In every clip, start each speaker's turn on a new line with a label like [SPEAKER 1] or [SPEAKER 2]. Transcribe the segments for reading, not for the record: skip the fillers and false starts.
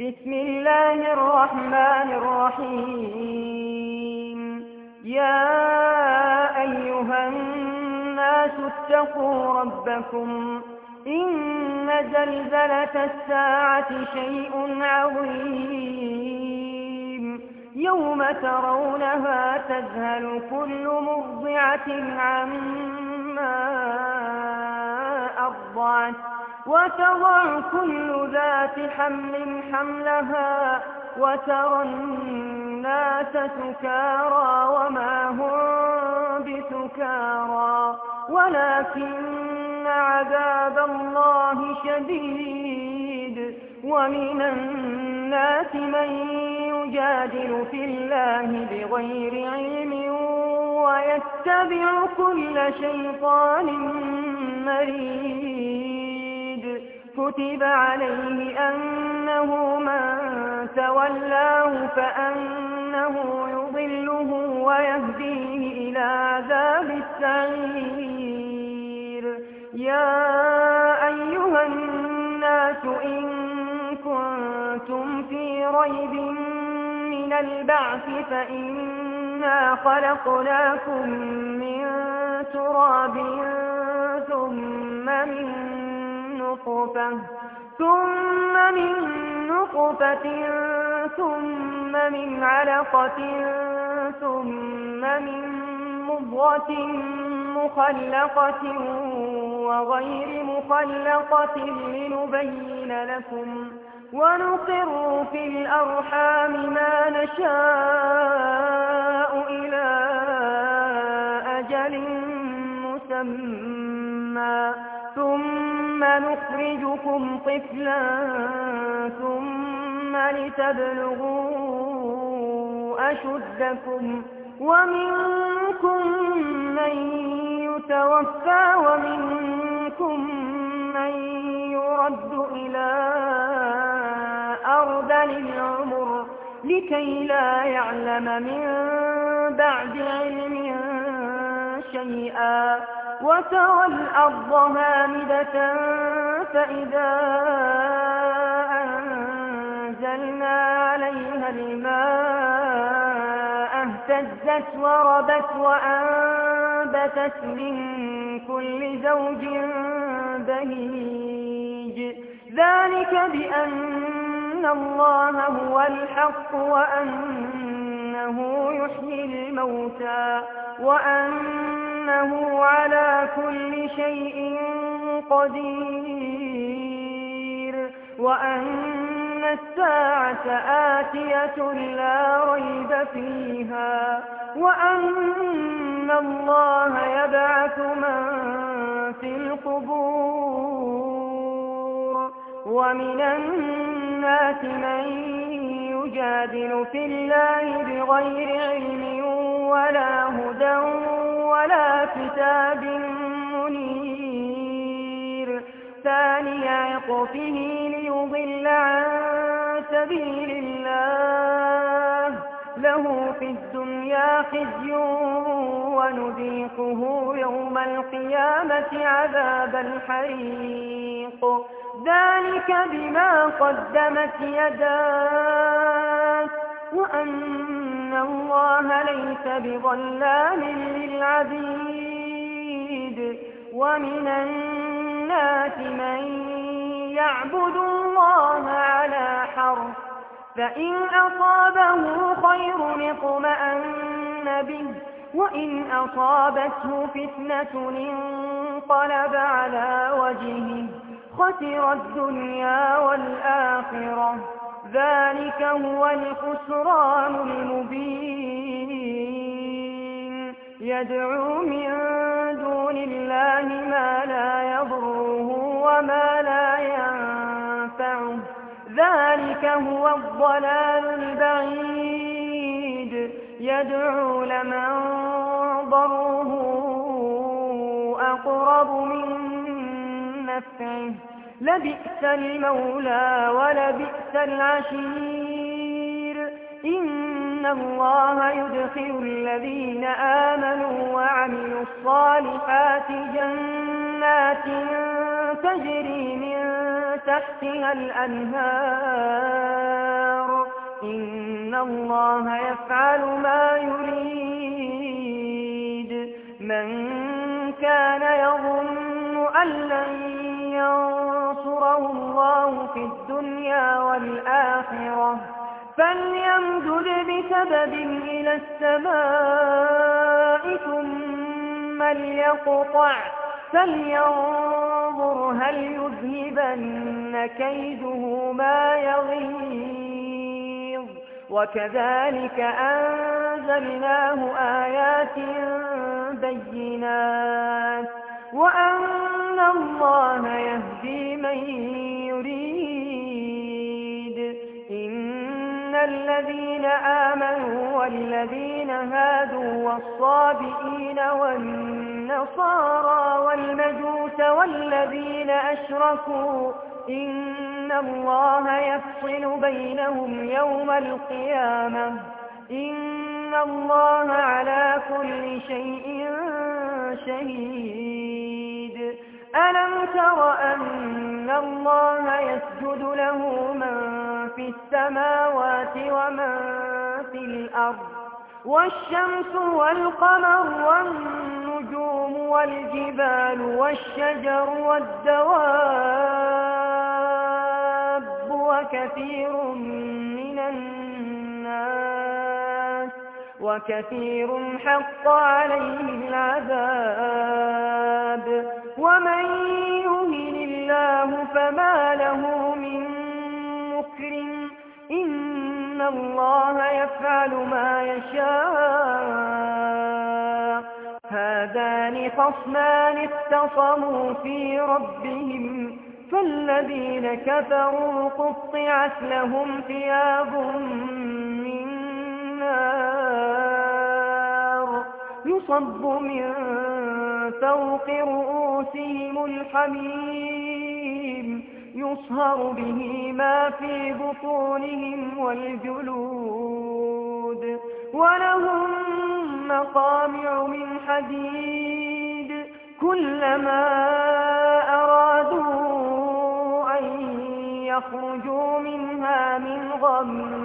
[SPEAKER 1] بسم الله الرحمن الرحيم. يا أيها الناس اتقوا ربكم إن زلزلة الساعة شيء عظيم يوم ترونها تذهل كل مرضعة عما أرضعت وتضع كل ذات حمل حملها وترى الناس سكارى وما هم بسكارى ولكن عذاب الله شديد. ومن الناس من يجادل في الله بغير علم ويتبع كل شيطان مريد. كتب عليه أنه من تولاه فأنه يضله ويهديه إلى عذاب السعير. يا أيها الناس إن كنتم في ريب من البعث فإنا خلقناكم من تراب ثم من نطفة ثم من علقة ثم من مضغة مخلقة وغير مخلقة لنبين لكم ونقر في الأرحام ما نشاء إلى أجل مسمى ثم نخرجكم طفلا ثم لتبلغوا أشدكم ومنكم من يتوفى ومنكم من يرد إلى أرذل العمر لكي لا يعلم من بعد علم شيئا. وترى الأرض هامدة فإذا أنزلنا عليها الماء اهتزت وربت وأنبتت من كل زوج بهيج. ذلك بأن الله هو الحق وأنه يحيي الموتى وأنه على كل شيء قدير وأن الساعة آتية لا ريب فيها وأن الله يبعث من في القبور. ومن الناس من يجادل في الله بغير علم ولا هدى ولا كتاب منير. ثاني عطفه ليضل عن سبيل الله له في الدنيا خزي ونذيقه يوم القيامة عذاب الحريق. ذلك بما قدمت يداك وأن الله ليس بظلام للعبيد. ومن الناس من يعبد الله على حرف فإن أصابه خير اطمأن به وإن أصابته فتنة انقلب على وجهه خسر الدنيا والآخرة. ذلك هو الخسران المبين. يدعو من دون الله ما لا يضره وما لا ينفعه. ذلك هو الضلال البعيد. يدعو لمن ضره أقرب من نفعه لبئس المولى ولبئس العشير. إن الله يدخل الذين آمنوا وعملوا الصالحات جنات تجري من تحتها الأنهار الله يفعل ما يريد. من كان يظن أن لن ينصره الله في الدنيا والآخرة فليمدد بسبب إلى السماء ثم ليقطع فلينظر هل يذهبن كيده ما يغيظ. وكذلك أنزلناه آيات بينات وأن الله يهدي من يريد. إن الذين آمنوا والذين هادوا والصابئين والنصارى والمجوس والذين أشركوا إن الله يفصل بينهم يوم القيامة إن الله على كل شيء شهيد. ألم تر أن الله يسجد له من في السماوات ومن في الأرض والشمس والقمر والنجوم والجبال والشجر والدواب وكثير حق عليه العذاب. ومن يهن الله فما له من مكرم إن الله يفعل ما يشاء. هذان خصمان اختصموا في ربهم فالذين كفروا قطعت لهم ثياب من نار يصب من فوق رؤوسهم الحميم يصهر به ما في بطونهم والجلود ولهم مقامع من حديد كلما أرادوا أن يخرجوا منها من غم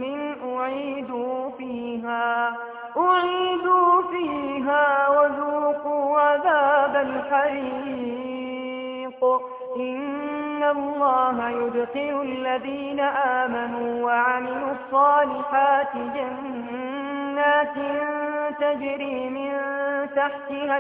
[SPEAKER 1] أعيدوا فيها وذوقوا عذاب الحريق. إن الله يدخل الذين آمنوا وعملوا الصالحات جنات تجري من تحتها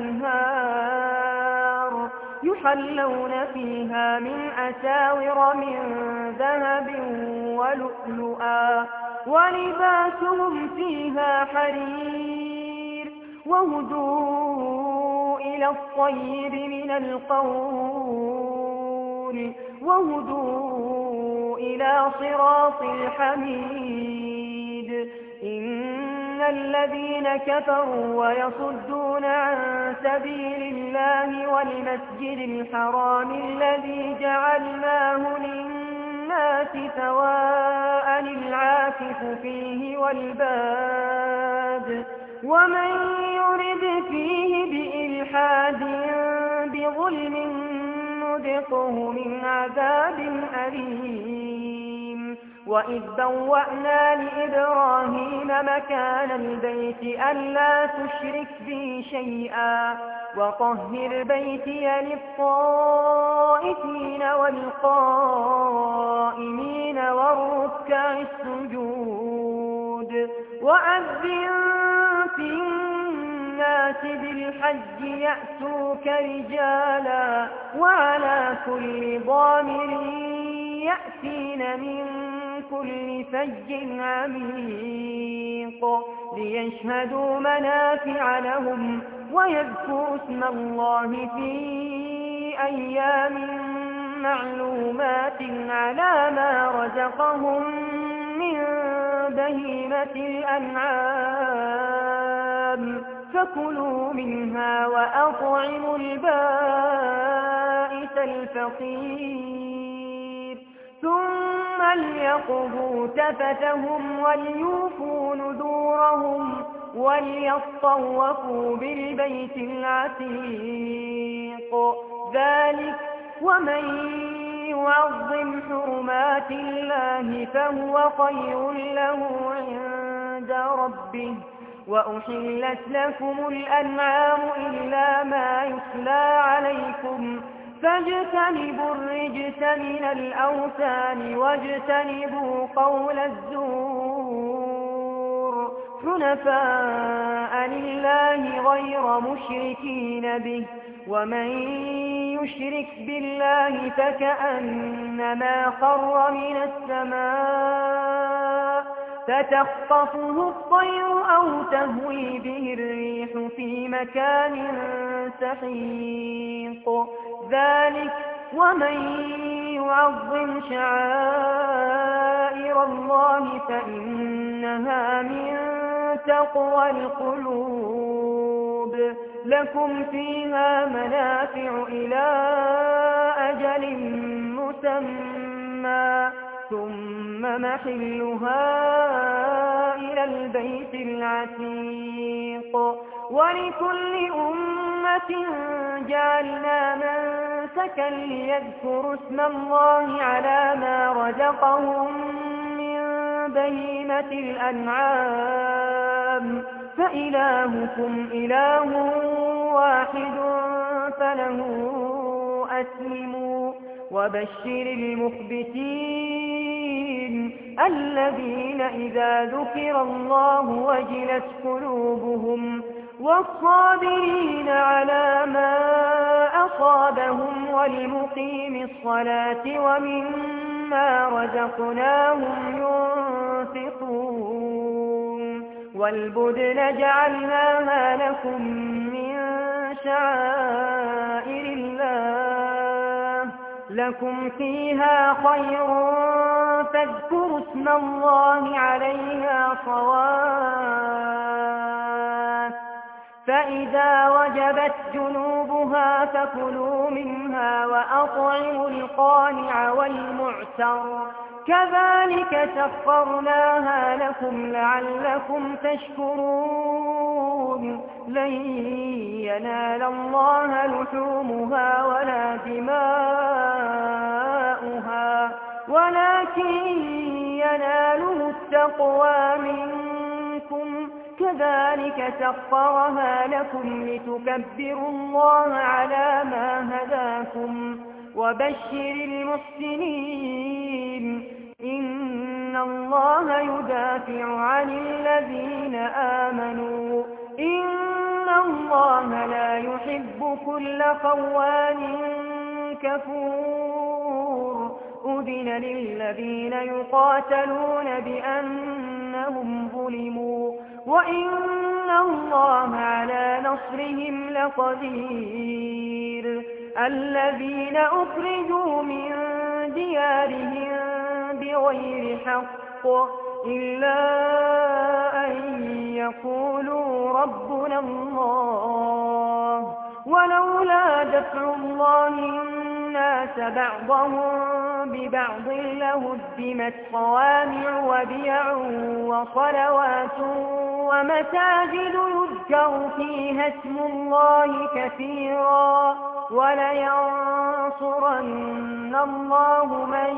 [SPEAKER 1] الأنهار يحلون فيها من أساور من ذهب ولؤلؤا ولباسهم فيها حرير وهدوا إلى الطيب من القول وهدوا إلى صراط الحميد. إن الذين كفروا ويصدون عن سبيل الله والمسجد الحرام الذي جعلناه للناس سواء العاكف فيه والباد ومن يرد فيه بإلحاد بظلم نذقه من عذاب أليم. وإذ بوأنا لإبراهيم مكان البيت ألا تشرك بي شيئا وطهر بيتي للطائفين والقائمين والركع السجود. وأذن في الناس بالحج يأتوك رجالا وعلى كل ضامر يأتين من كل فج عميق ليشهدوا منافع لهم ويذكروا اسم الله في أيام معلومات على ما رزقهم من بهيمة الأنعام فكلوا منها وأطعموا البائس الفقير ثم ليقضوا تفتهم وليوفوا نذورهم وليطوفوا بالبيت العتيق. ذلك ومن يعظم حرمات الله فهو خير له عند ربه وأحلت لكم الأنعام إلا ما يتلى عليكم فاجتنبوا الرجس من الأوثان واجتنبوا قول الزور حنفاء لله غير مشركين به ومن يشرك بالله فكأنما خر من السماء فتخطفه الطير أو تهوي به الريح في مكان سحيق ذلك ومن يعظم شعائر الله فإنها من تقوى القلوب لكم فيها منافع إلى أجل مسمى ثم محلها إلى البيت العتيق ولكل أمة جعلنا منسكا ليذكروا اسم الله على ما رزقهم من بهيمة الأنعام فإلهكم إله واحد فله أسلموا وبشر المخبتين الذين إذا ذكر الله وجلت قلوبهم والصابرين على ما أصابهم والمقيم الصلاة ومما رزقناهم ينفقون والبدن جعلناها لكم من شعائر الله لكم فيها خير فاذكروا اسم الله عليها صواف فإذا وجبت جنوبها فكلوا منها وأطعموا القانع والمعتر كذلك سخرناها لكم لعلكم تشكرون لن ينال الله لحومها ولا دماؤها ولكن يناله التقوى منكم كذلك سخرها لكم لتكبروا الله على ما هداكم وبشر المحسنين إن الله يدافع عن الذين آمنوا إن الله لا يحب كل خوان كفور أذن للذين يقاتلون بأنهم ظلموا وإن الله على نصرهم لقدير الذين أخرجوا من ديارهم بغير حق إلا أن يقولوا ربنا الله ولولا دفع الله الناس بعضهم ببعض لهدمت صوامع وبيع وصلوات ومساجد يذكر فيها اسم الله كثيرا ولينصرن الله من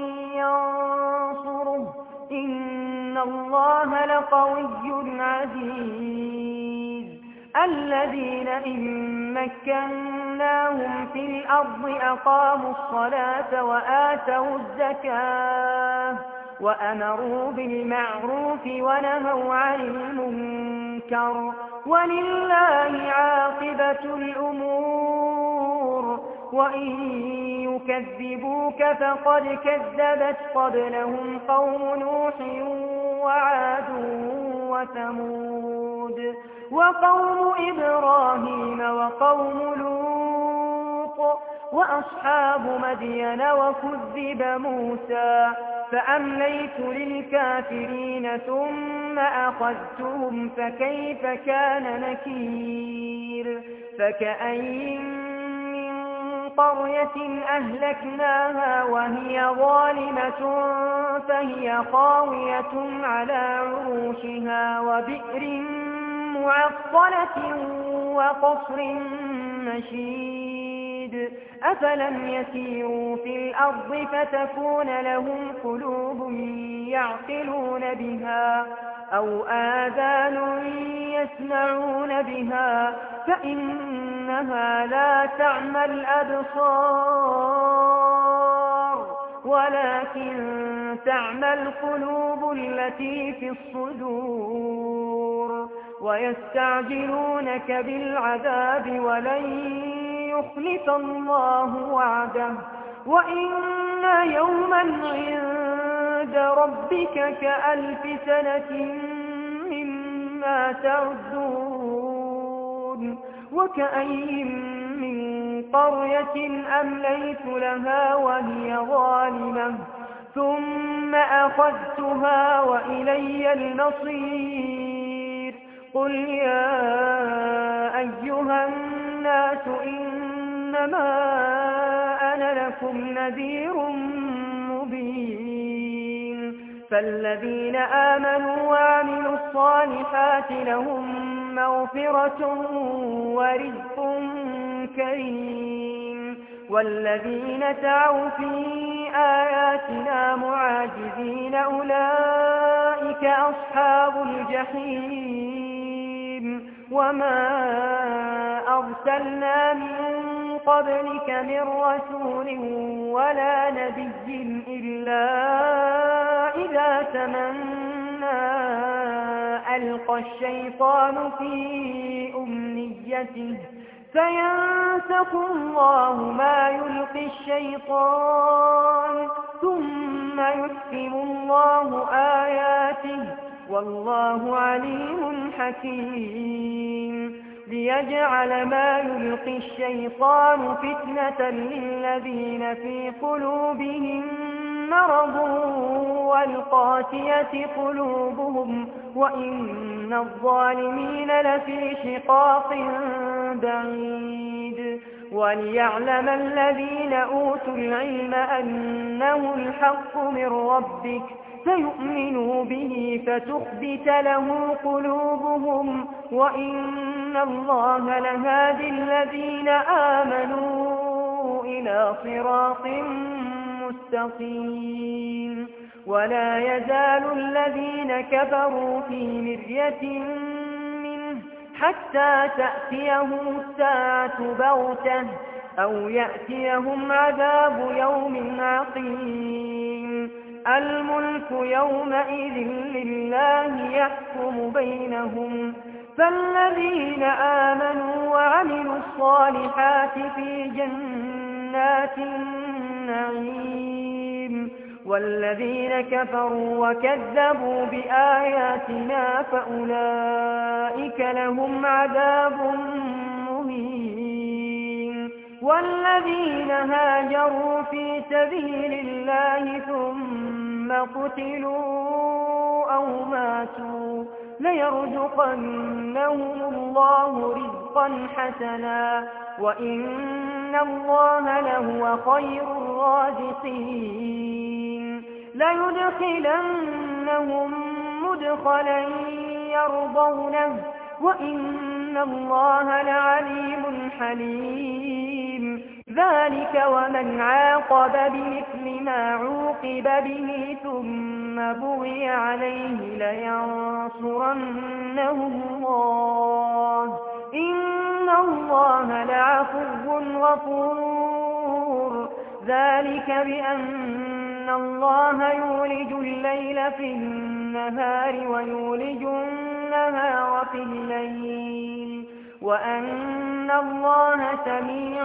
[SPEAKER 1] ينصره إن الله لقوي عزيز الذين إن مكناهم في الأرض أقاموا الصلاة وآتوا الزكاة وأمروا بالمعروف ونهوا عن المنكر ولله عاقبة الأمور وإن يكذبوك فقد كذبت قبلهم قوم نوح وعاد وثمود وقوم إبراهيم وقوم لوط وأصحاب مدين وكذب موسى فأمليت للكافرين ثم أخذتهم فكيف كان نكير فكأين من قرية أهلكناها وهي ظالمة فهي خاوية على عروشها وبئر معطلة وقصر مشيد أفلم يسيروا في الأرض فتكون لهم قلوب يعقلون بها أو آذان يسمعون بها فإنها لا تعمى الأبصار ولكن تعمى القلوب التي في الصدور ويستعجلونك بالعذاب ولن يخلف الله وعده وإن يوما عند ربك كألف سنة مما تعدون وكأي من قرية أمليت لها وهي ظالمة ثم أخذتها وإلي المصير قل يا أيها الناس إنما أنا لكم نذير مبين فالذين آمنوا وعملوا الصالحات لهم مغفرة ورزق كريم والذين سعوا في آياتنا معاجزين أولئك أصحاب الجحيم وما أرسلنا من قبلك من رسول ولا نبي إلا إذا تمنى ألقى الشيطان في أمنيته فينسخ الله ما يلقي الشيطان ثم يحكم الله آياته والله عليم حكيم ليجعل ما يلقي الشيطان فتنة للذين في قلوبهم مرض والقاسية قلوبهم وإن الظالمين لفي شقاق بعيد وليعلم الذين أوتوا العلم أنه الحق من ربك فيؤمنوا به فتخبت له قلوبهم وإن الله لهادي الذين آمنوا إلى صراط مستقيم ولا يزال الذين كفروا في مرية منه حتى تأتيهم الساعة بغتة أو يأتيهم عذاب يوم عقيم الملك يومئذ لله يحكم بينهم فالذين آمنوا وعملوا الصالحات في جنات النعيم والذين كفروا وكذبوا بآياتنا فأولئك لهم عذاب مهين والذين هاجروا في سبيل الله ثم قتلوا أو ماتوا ليرزقنهم الله رزقا حسنا وإن الله لهو خير الرازقين ليدخلنهم مدخلا يرضونه وإن الله لعليم حليم ذلك ومن عاقب بمثل ما عوقب به ثم بغي عليه لينصرنه الله إن الله لعفو غفور ذلك بأن الله يولج الليل في النهار ويولج النهار في الليل وأن الله سميع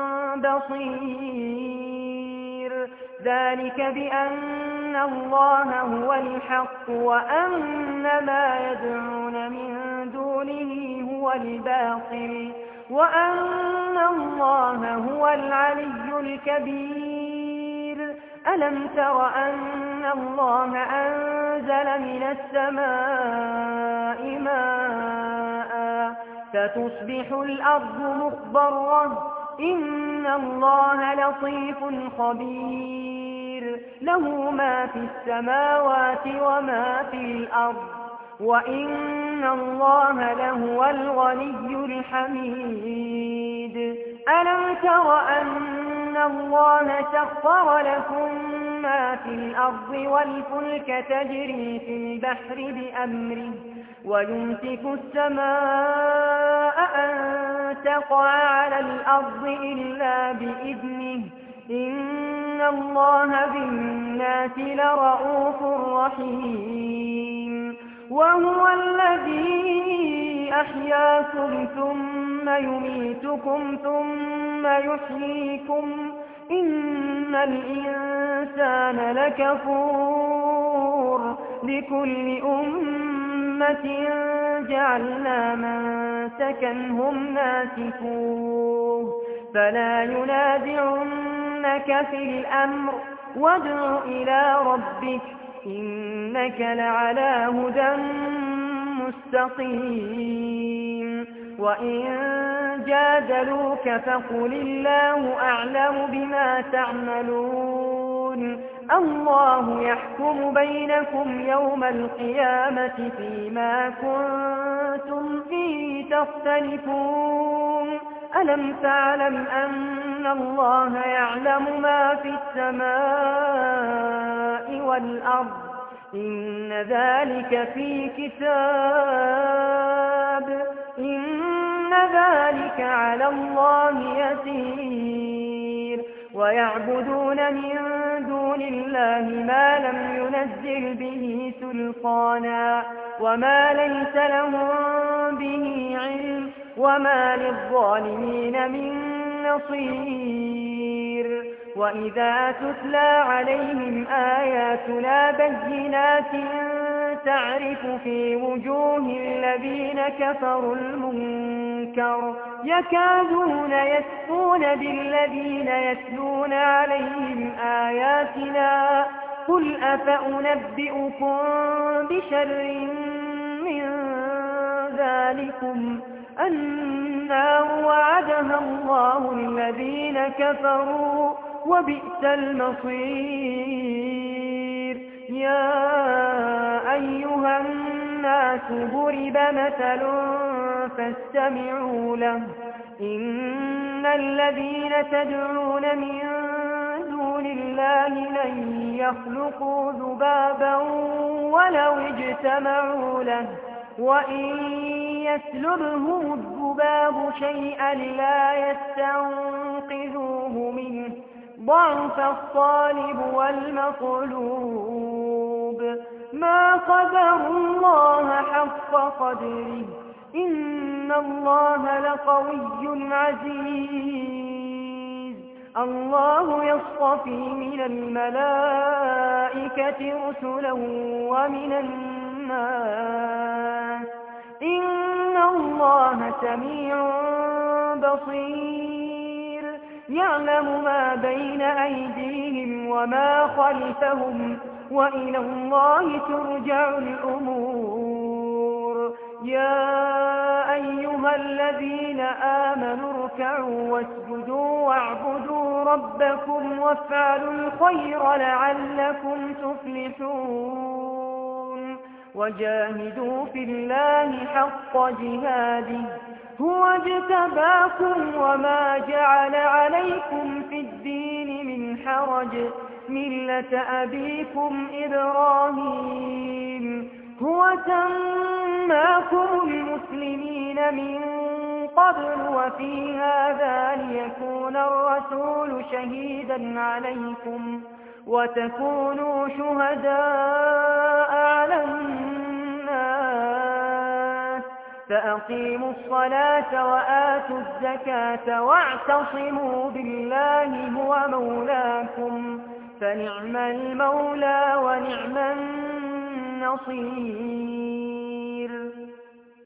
[SPEAKER 1] بصير ذلك بأن الله هو الحق وأن ما يدعون من دونه هو الباطل وأن الله هو العلي الكبير ألم تر أن الله أنزل من السماء ماء فتصبح الأرض مخضرة إن الله لطيف خبير له ما في السماوات وما في الأرض وإن الله لهو الغني الحميد. ألم تر أن الله سخر لكم ما في الأرض والفلك تجري في البحر بأمره ويمسك السماء أن تقع على الأرض إلا بإذنه إن الله بالناس لرءوف رحيم. وهو الذي أحياكم ثم يميتكم ثم يحييكم إن الإنسان لكفور. لكل أمة جعلنا منسكا هم ناسكوه فلا ينازعنك في الأمر وادع إلى ربك إنك لعلى هدى مستقيم. وإن جادلوك فقل الله أعلم بما تعملون الله يحكم بينكم يوم القيامة فيما كنتم فيه تختلفون. ألم تعلم أن الله يعلم ما في السماء والأرض إن ذلك في كتاب إن ذلك على الله يسير. ويعبدون من دون الله ما لم ينزل به سلطانا وما ليس لهم به علم وما للظالمين من نصير. وإذا تتلى عليهم آياتنا بينات تعرف في وجوه الذين كفروا المنكر يكادون يسطون بالذين يتلون عليهم آياتنا قل أفأنبئكم بشر من ذلكم النار وعدها الله الذين كفروا وبئس المصير. يا أيها الناس ضرب مثل فاستمعوا له إن الذين تدعون من دون الله لن يخلقوا ذبابا ولو اجتمعوا له وإن يسلبهم الذباب شيئا لا يستنقذوه منه ضعف الطالب والمطلوب. ما قدروا الله حق قدره إن الله لقوي عزيز. الله يصطفي من الملائكة رسلا ومن الناس إن الله سميع بصير. يعلم ما بين أيديهم وما خلفهم وإلى الله ترجع الأمور. يا أيها الذين آمنوا اركعوا واسجدوا واعبدوا ربكم وافعلوا الخير لعلكم تفلحون. وجاهدوا في الله حق جهاده هو اجتباكم وما جعل عليكم في الدين من حرج ملة أبيكم إبراهيم هو سماكم المسلمين من قبل وفي هذا ليكون الرسول شهيدا عليكم وتكونوا شهداء على الناس فأقيموا الصلاة وآتوا الزكاة واعتصموا بالله هو مولاكم فنعم المولى ونعم النصير.